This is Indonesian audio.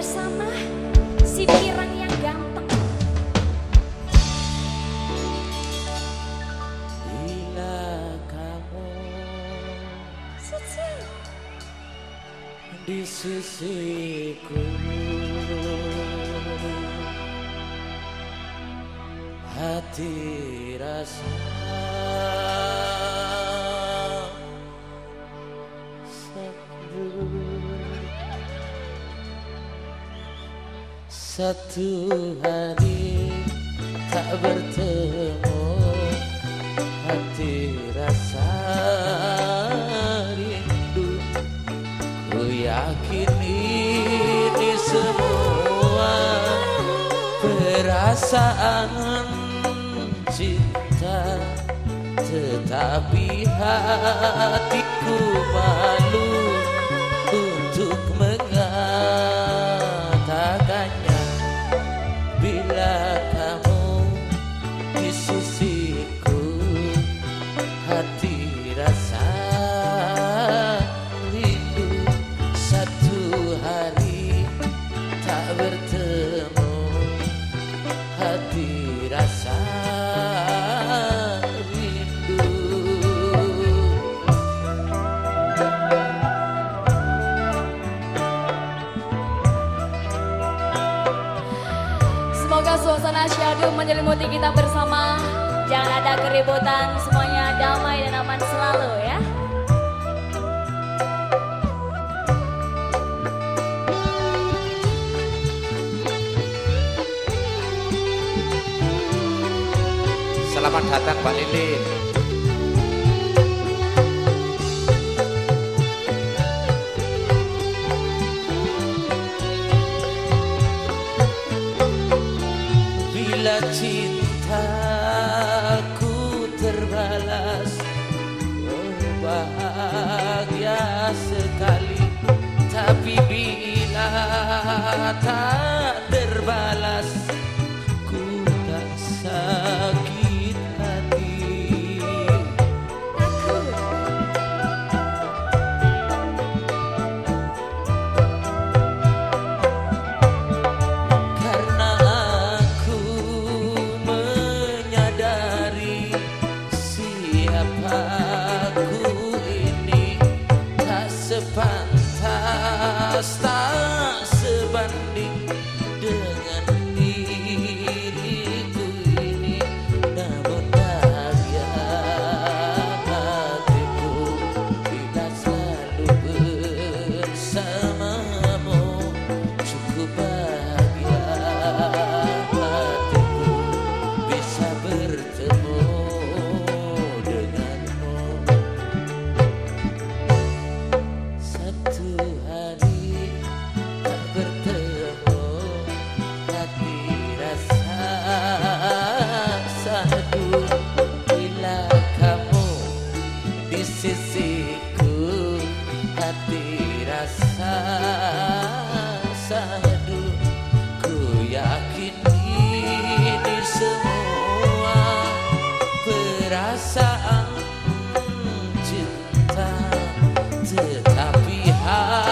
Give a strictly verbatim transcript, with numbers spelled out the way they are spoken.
bersama si pirang yang ganteng. Bila kamu Suci di sisiku, hati rasa satu hari tak bertemu, hati rasa rindu. Ku yakin ini semua perasaan cinta, tetapi hatiku malu untuk mengatakannya. Bila kamu di sisiku, hati rasa rindu. Satu hari tak bertemu, hati rasa rindu. Semoga suasana syahdu menyelimuti kita bersama. Jangan ada keributan, semuanya damai dan aman selalu ya. Selamat datang Mbak Lilin. Bila cintaku terbalas, oh bahagia sekali. Tapi bila tak terbalas, ku tak sakit hati. Karena aku menyadari siapa aku ini, tak sepantas, tak sebanding dengan diriku ini. Namun bahagia hatiku bila selalu bersamamu. Cukup bahagia hatiku bisa bertemu denganmu. Satu hari tak bertemu, hati rasa sadu. Bila kamu di sisiku, hati rasa sadu. Ku yakin ini semua perasaan cinta, tetapi hati